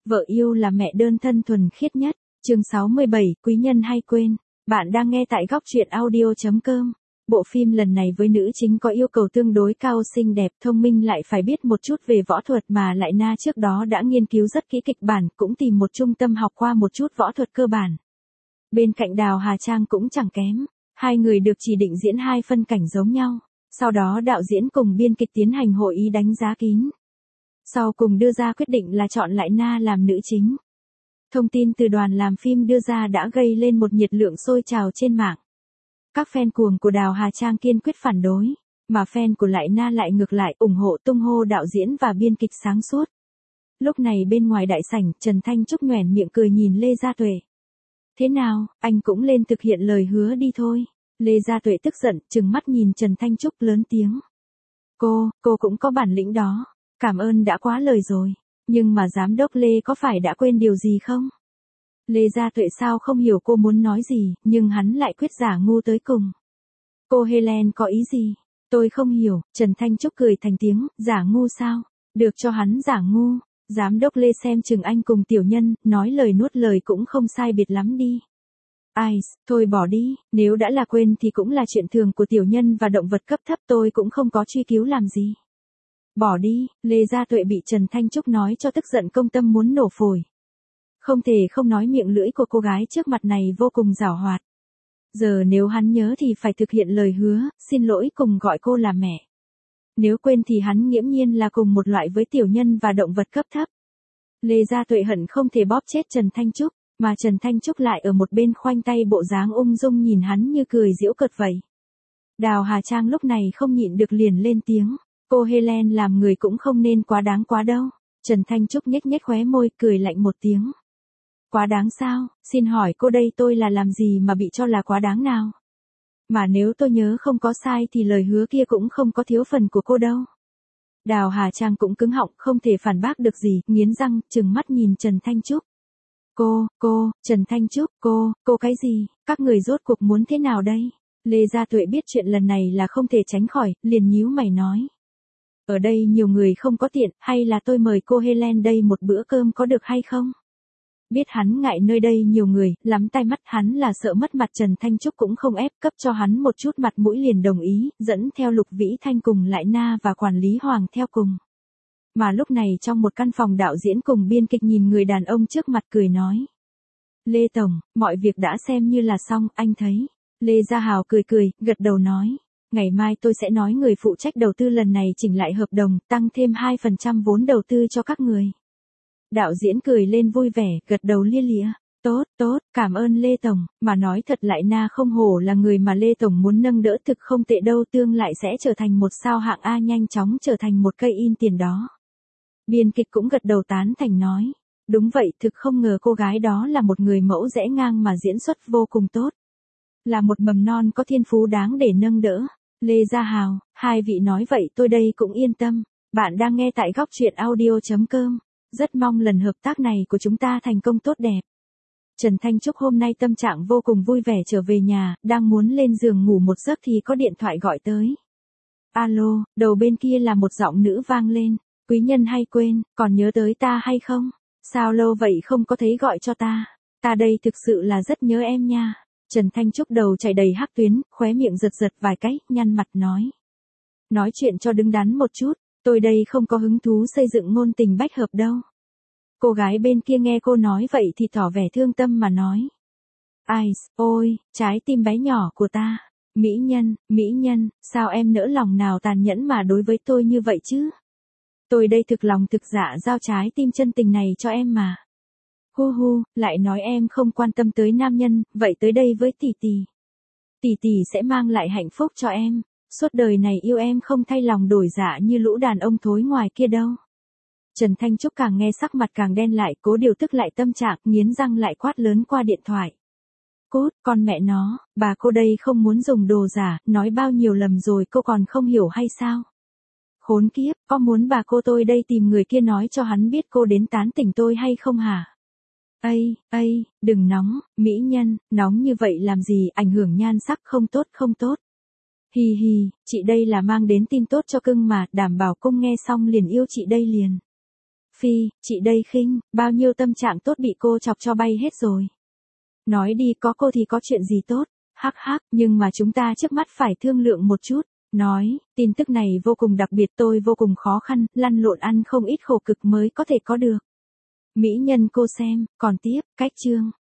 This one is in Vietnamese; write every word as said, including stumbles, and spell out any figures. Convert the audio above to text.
Vợ yêu là mẹ đơn thân thuần khiết nhất. Chương sáu mươi bảy, quý nhân hay quên. Bạn đang nghe tại góc truyện audio chấm com. Bộ phim lần này với nữ chính có yêu cầu tương đối cao, xinh đẹp, thông minh, lại phải biết một chút về võ thuật, mà lại Na trước đó đã nghiên cứu rất kỹ kịch bản, cũng tìm một trung tâm học qua một chút võ thuật cơ bản. Bên cạnh Đào Hà Trang cũng chẳng kém. Hai người được chỉ định diễn hai phân cảnh giống nhau. Sau đó đạo diễn cùng biên kịch tiến hành hội ý đánh giá kín. Sau cùng đưa ra quyết định là chọn lại Na làm nữ chính. Thông tin từ đoàn làm phim đưa ra đã gây lên một nhiệt lượng sôi trào trên mạng. Các fan cuồng của Đào Hà Trang kiên quyết phản đối, mà fan của lại Na lại ngược lại ủng hộ, tung hô đạo diễn và biên kịch sáng suốt. Lúc này bên ngoài đại sảnh, Trần Thanh Trúc nhoẻn miệng cười nhìn Lê Gia Tuệ. Thế nào, anh cũng lên thực hiện lời hứa đi thôi. Lê Gia Tuệ tức giận, trừng mắt nhìn Trần Thanh Trúc lớn tiếng. Cô, cô cũng có bản lĩnh đó. Cảm ơn đã quá lời rồi. Nhưng mà giám đốc Lê có phải đã quên điều gì không? Lê Gia Tuệ sao không hiểu cô muốn nói gì, nhưng hắn lại quyết giả ngu tới cùng. Cô Helen có ý gì? Tôi không hiểu. Trần Thanh Trúc cười thành tiếng, giả ngu sao? Được cho hắn giả ngu. Giám đốc Lê xem chừng anh cùng tiểu nhân, nói lời nuốt lời cũng không sai biệt lắm đi. Ai, thôi bỏ đi, nếu đã là quên thì cũng là chuyện thường của tiểu nhân và động vật cấp thấp, tôi cũng không có truy cứu làm gì. Bỏ đi. Lê Gia Tuệ bị Trần Thanh Trúc nói cho tức giận công tâm muốn nổ phổi. Không thể không nói miệng lưỡi của cô gái trước mặt này vô cùng giảo hoạt. Giờ nếu hắn nhớ thì phải thực hiện lời hứa, xin lỗi cùng gọi cô là mẹ. Nếu quên thì hắn nghiễm nhiên là cùng một loại với tiểu nhân và động vật cấp thấp. Lê Gia Tuệ hận không thể bóp chết Trần Thanh Trúc, mà Trần Thanh Trúc lại ở một bên khoanh tay bộ dáng ung dung nhìn hắn như cười giễu cợt vậy. Đào Hà Trang lúc này không nhịn được liền lên tiếng. Cô Helen làm người cũng không nên quá đáng quá đâu. Trần Thanh Trúc nhếch nhếch khóe môi, cười lạnh một tiếng. Quá đáng sao? Xin hỏi cô đây tôi là làm gì mà bị cho là quá đáng nào? Mà nếu tôi nhớ không có sai thì lời hứa kia cũng không có thiếu phần của cô đâu. Đào Hà Trang cũng cứng họng, không thể phản bác được gì, nghiến răng, trừng mắt nhìn Trần Thanh Trúc. Cô, cô, Trần Thanh Trúc, cô, cô cái gì? Các người rốt cuộc muốn thế nào đây? Lê Gia Tuệ biết chuyện lần này là không thể tránh khỏi, liền nhíu mày nói. Ở đây nhiều người không có tiện, hay là tôi mời cô Helen đây một bữa cơm có được hay không? Biết hắn ngại nơi đây nhiều người, lắm tai mắt, hắn là sợ mất mặt, Trần Thanh Trúc cũng không ép, cấp cho hắn một chút mặt mũi liền đồng ý, dẫn theo Lục Vĩ Thanh cùng lại Na và quản lý Hoàng theo cùng. Mà lúc này trong một căn phòng, đạo diễn cùng biên kịch nhìn người đàn ông trước mặt cười nói. Lê Tổng, mọi việc đã xem như là xong, anh thấy. Lê Gia Hào cười cười, gật đầu nói. Ngày mai tôi sẽ nói người phụ trách đầu tư lần này chỉnh lại hợp đồng, tăng thêm hai phần trăm vốn đầu tư cho các người. Đạo diễn cười lên vui vẻ, gật đầu lia lịa. Tốt, tốt, cảm ơn Lê Tổng, mà nói thật lại Na không hổ là người mà Lê Tổng muốn nâng đỡ, thực không tệ đâu, tương lại sẽ trở thành một sao hạng A, nhanh chóng trở thành một cây in tiền đó. Biên kịch cũng gật đầu tán thành nói. Đúng vậy, thực không ngờ cô gái đó là một người mẫu rẽ ngang mà diễn xuất vô cùng tốt. Là một mầm non có thiên phú đáng để nâng đỡ. Lê Gia Hào, hai vị nói vậy tôi đây cũng yên tâm. Bạn đang nghe tại góc truyện audio chấm com. Rất mong lần hợp tác này của chúng ta thành công tốt đẹp. Trần Thanh Trúc hôm nay tâm trạng vô cùng vui vẻ, trở về nhà, đang muốn lên giường ngủ một giấc thì có điện thoại gọi tới. Alo, đầu bên kia là một giọng nữ vang lên. Quý nhân hay quên, còn nhớ tới ta hay không? Sao lâu vậy không có thấy gọi cho ta? Ta đây thực sự là rất nhớ em nha. Trần Thanh Trúc đầu chảy đầy hắc tuyến, khóe miệng giật giật vài cái, nhăn mặt nói. Nói chuyện cho đứng đắn một chút, tôi đây không có hứng thú xây dựng ngôn tình bách hợp đâu. Cô gái bên kia nghe cô nói vậy thì tỏ vẻ thương tâm mà nói. Ai, ôi, trái tim bé nhỏ của ta. Mỹ nhân, mỹ nhân, sao em nỡ lòng nào tàn nhẫn mà đối với tôi như vậy chứ? Tôi đây thực lòng thực dạ giao trái tim chân tình này cho em mà. Hu hu, lại nói em không quan tâm tới nam nhân, vậy tới đây với tỷ tỷ. Tỷ tỷ sẽ mang lại hạnh phúc cho em, suốt đời này yêu em không thay lòng đổi dạ như lũ đàn ông thối ngoài kia đâu. Trần Thanh Trúc càng nghe sắc mặt càng đen lại, cố điều tức lại tâm trạng, nghiến răng lại quát lớn qua điện thoại. Cút, con mẹ nó, bà cô đây không muốn dùng đồ giả, nói bao nhiêu lầm rồi cô còn không hiểu hay sao? Khốn kiếp, có muốn bà cô tôi đây tìm người kia nói cho hắn biết cô đến tán tỉnh tôi hay không hả? Ây, ây, đừng nóng, mỹ nhân, nóng như vậy làm gì, ảnh hưởng nhan sắc, không tốt không tốt. Hi hi, chị đây là mang đến tin tốt cho cưng mà, đảm bảo cung nghe xong liền yêu chị đây liền. Phi, chị đây khinh, bao nhiêu tâm trạng tốt bị cô chọc cho bay hết rồi. Nói đi, có cô thì có chuyện gì tốt, hắc hắc, nhưng mà chúng ta trước mắt phải thương lượng một chút. Nói, tin tức này vô cùng đặc biệt, tôi vô cùng khó khăn, lăn lộn ăn không ít khổ cực mới có thể có được. Mỹ nhân cô xem, còn tiếp, cách chương.